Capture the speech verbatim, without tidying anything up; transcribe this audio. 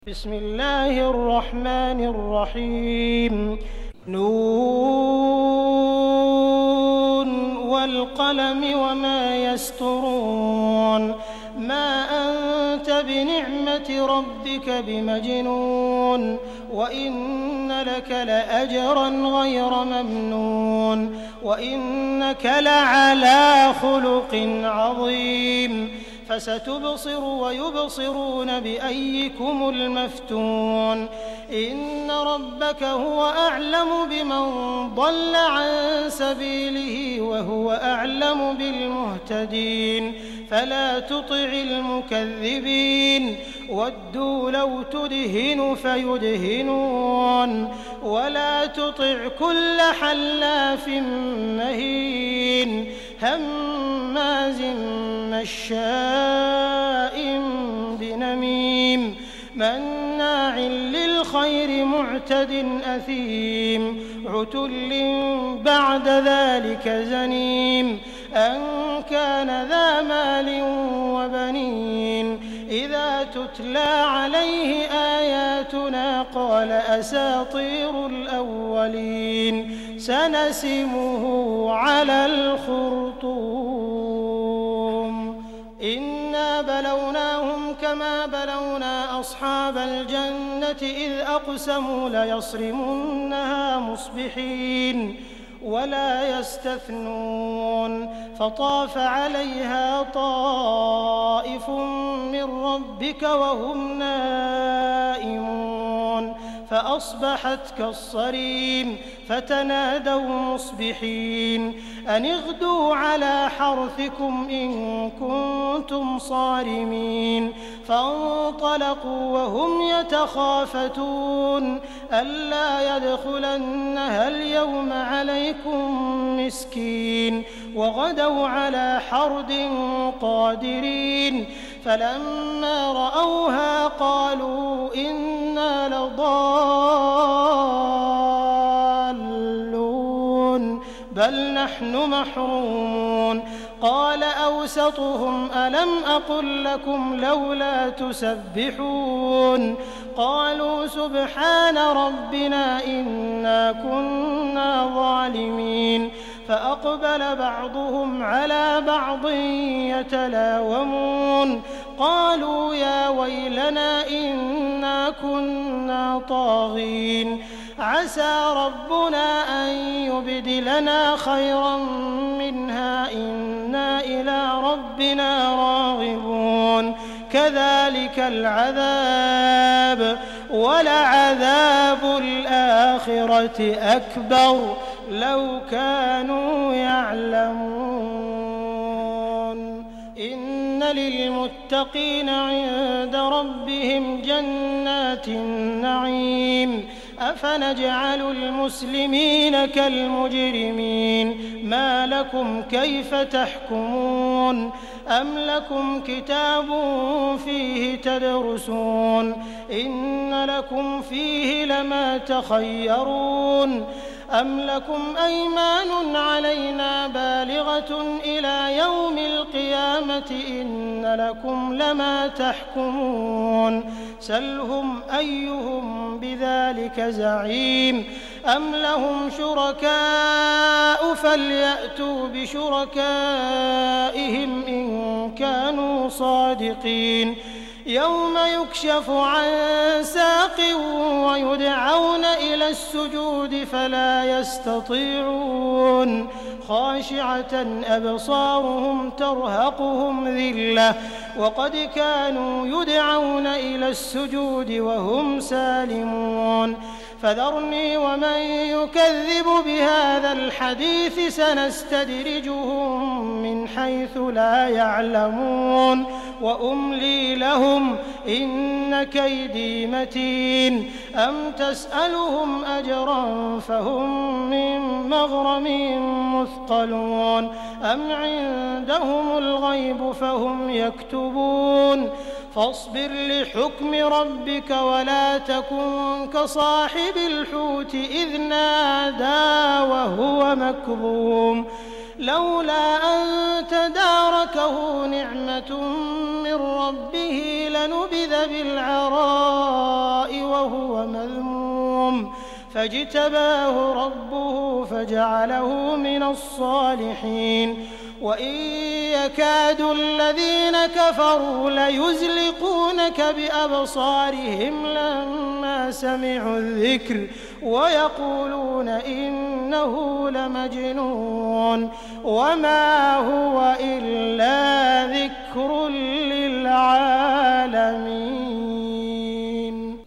بسم الله الرحمن الرحيم نون والقلم وما يسطرون ما أنت بنعمة ربك بمجنون وإن لك لأجرا غير ممنون وإنك لعلى خلق عظيم فستبصر ويبصرون بأيكم المفتون إن ربك هو أعلم بمن ضل عن سبيله وهو أعلم بالمهتدين فلا تطع المكذبين ودوا لو تدهن فيدهنون ولا تطع كل حلاف مهين هماز مشاء بنميم مناع للخير معتد أثيم عتل بعد ذلك زنيم أن كان ذا مال وبنين إذا تتلى عليه آياتنا قال أساطير الأولين سنسمه على الخرطوم إنا بلوناهم كما بلونا أصحاب الجنة إذ أقسموا ليصرمنها مصبحين ولا يستثنون فطاف عليها طائف من ربك وهم نائمون فأصبحت كالصريم فتنادوا مصبحين أن اغدوا على حرثكم إن كنتم صارمين فانطلقوا وهم يتخافتون ألا يدخلنها اليوم عليكم مسكين وغدوا على حرد قادرين فلما رأوها قالوا إنا لضالون بل نحن محرومون قال أوسطهم ألم أقل لكم لولا تسبحون قالوا سبحان ربنا إنا كنا ظالمين فأقبل بعضهم على بعض يتلاومون قالوا يا ويلنا إنا كنا طاغين عسى ربنا أن يبدلنا خيرا منها إنا إلى ربنا راغبون كذلك العذاب ولعذاب الآخرة أكبر لو كانوا يعلمون إن للمتقين عند ربهم جنات النعيم أفنجعل المسلمين كالمجرمين ما لكم كيف تحكمون أم لكم كتاب فيه تدرسون إن لكم فيه لما تخيرون أم لكم أيمان علينا بالغة إلى يوم القيامة إن لكم لما تحكمون سلهم أيهم بذلك زعيم أم لهم شركاء فليأتوا بشركائهم إن كانوا صادقين يوم يكشف عن ساق ويدعون إلى السجود فلا يستطيعون خاشعة أبصارهم ترهقهم ذلة وقد كانوا يدعون إلى السجود وهم سالمون فذرني ومن يكذب بهذا الحديث سنستدرجهم من حيث لا يعلمون وأملي لهم إن كيدي متين أم تسألهم أجرا فهم من مغرم مثقلون أم عندهم الغيب فهم يكتبون فاصبر لحكم ربك ولا تكن كصاحب الحوت إذ نادى وهو مكظوم لولا أن تداركه نعمة من ربه لنبذ بالعراء وهو مذموم فاجتباه ربه فجعله من الصالحين وإن يكاد الذين كفروا ليزلقونك بأبصارهم لما سمعوا الذكر ويقولون إنه لمجنون وما هو إلا ذكر